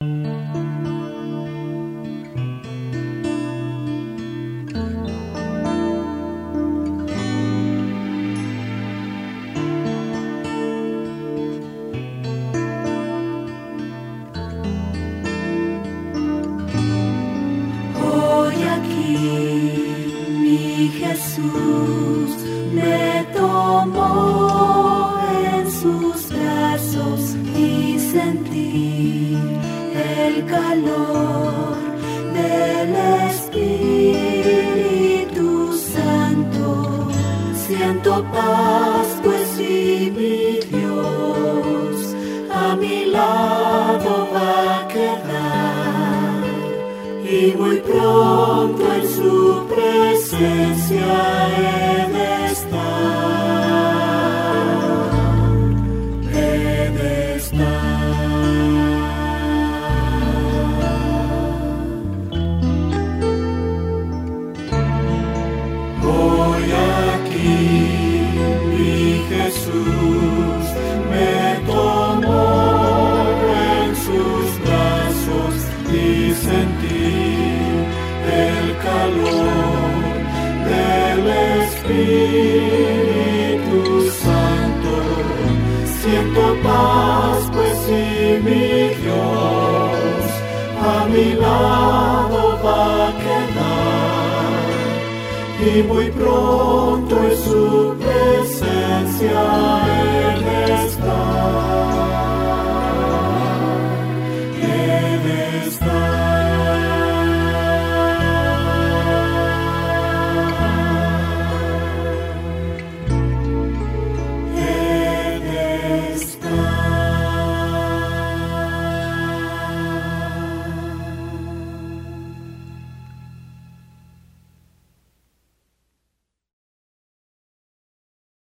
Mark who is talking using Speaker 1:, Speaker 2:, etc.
Speaker 1: Jesús me tomó en sus brazos y sentí el calor del Espíritu Santo. Siento paz, pues sí, mi Dios a mi lado va a quedar, y muy pronto en su presencia he de estar, he de estar. Hoy aquí mi Jesús me tomó en sus brazos y sentí el calor del Espíritu Santo. Siento paz, pues sí, mi Dios a mi lado va a quedar, y muy pronto en su presencia he de estar.